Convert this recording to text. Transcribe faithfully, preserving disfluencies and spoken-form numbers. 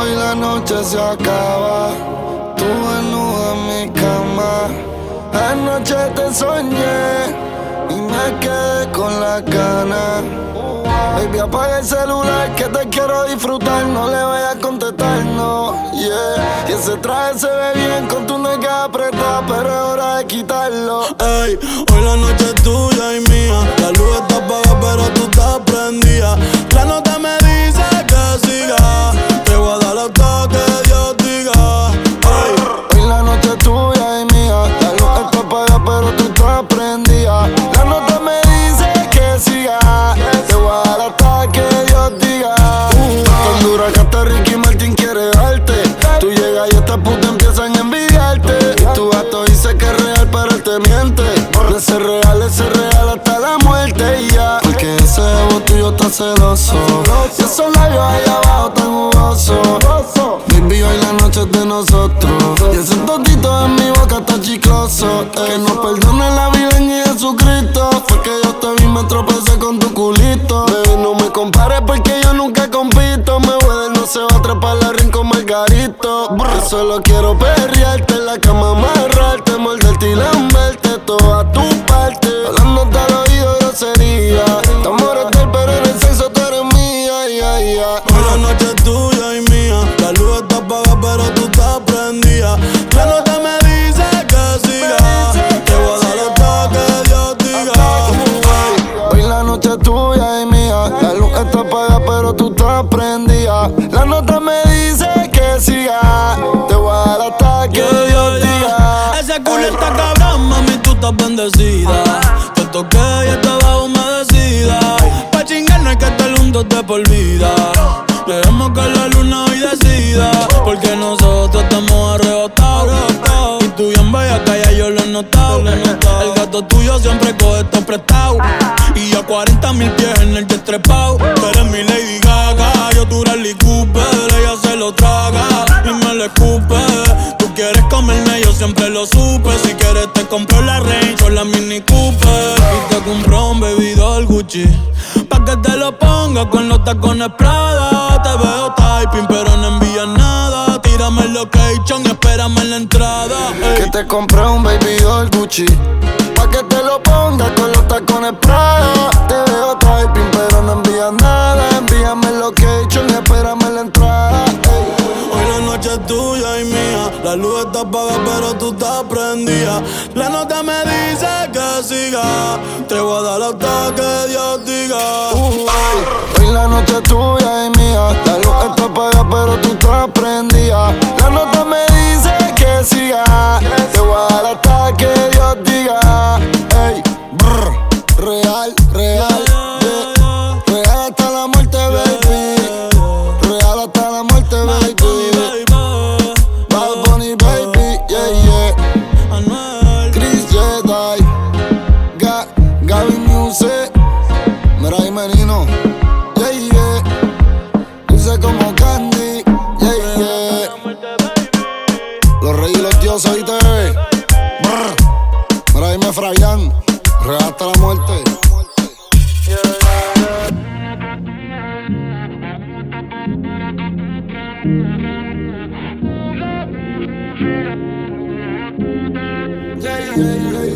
Hoy la noche se acaba, tú desnuda en mi cama. Anoche te soñé y me quedé con la gana. Baby, apaga el celular que te quiero disfrutar. No le vayas a contestar, no, yeah. Y ese traje se ve bien con tu nalga apretada, pero es hora de quitarlo. Ey, hoy la noche es tuya y mía. La luz está apagada pero tú estás prendida. La nota me dice que siga. Te voy a dar hasta que Dios diga. Ey, hoy la noche es tuya y mía. La luz está apagada pero tú estás prendida. La nota me dice que siga. Te voy a dar hasta que Dios diga. uh, Tan dura que hasta Ricky Martin quiere darte. Tú llegas y estas putas empiezan a envidiarte. Y tu gato dice que es real pero él te miente. De ser real, ese real hasta la muerte y ya. Porque ese ego tuyo está celoso. Y esos labios ahí abajo tan jugosos. Baby, hoy la noche es de nosotros. Y ese totito en mi boca está chicloso. Que nos perdone la vida en Jesucristo. Fue que yo te vi, me tropecé con tu culito. Baby, no me compares porque yo nunca compito. Me voy del no se va a trepar la ring con Margarito. Yo solo quiero perrearte en la cama, amarrarte, morderte y lamberte toda tu parte. Hablándote al oído grosería. Te amores del pero en el sexo tú eres mía, yeah, yeah. hoy la noche es tuya y mía. La luz está apagada pero tú estás prendida. La nota me dice que siga. Te voy a dar hasta que Dios diga. Hoy la noche es tuya y mía. La luz está apagada pero tú estás prendida. La nota me dice que siga. Te voy a dar hasta que Dios diga. Ese culo está cabrón, mami, tú estás bendecida. Te toqué y estaba humedecida. Pa' chingar no hay que estar juntos de por vida. Dejemos que la luna hoy decida. Porque nosotros estamos arrebatados. Y tú bien bella, calla, yo lo he notado. El gato tuyo siempre coge esto prestado. Y a cuarenta mil pies en el jet trepao. Tú eres mi Lady Gaga, yo tu Rally Cooper. Ella se lo traga y me lo escupe. Tú quieres comerme, yo siempre lo supe. Si quieres te compro la Range o la Mini Cooper. Y te compro un bebidor Gucci pa' que te lo ponga con los tacones Prada. Te veo typing pero no envías nada. Tírame el location y espérame en la entrada. Ey. Que te compré un baby doll Gucci pa' que te lo pongas con los tacones Prada. Te veo typing pero no envías nada. Envíame el location y espérame en la entrada. Ey. Hoy la noche es tuya y mía. La luz está apagada pero tú estás prendida. La nota me dice que siga. Te voy a dar hasta que Dios diga. Uh, hoy la noche es tuya y mía. La luz está apagada pero tú estás prendida. La nota me dice que siga. Te voy a dar hasta que Dios diga. Ey, brr, real, real, yeah. Real hasta la muerte, baby. Real hasta la muerte, baby. Bad Bunny, baby, yeah, yeah. Chris Jedi, Ga, Gaby Music. Mira ahí, menino, yeah, yeah. Dulce como candy, yeah, yeah. Los reyes y los dioses, ¿oíste? Brr. Mira ahí, me Frayan, real hasta la muerte. Yeah, yeah, yeah.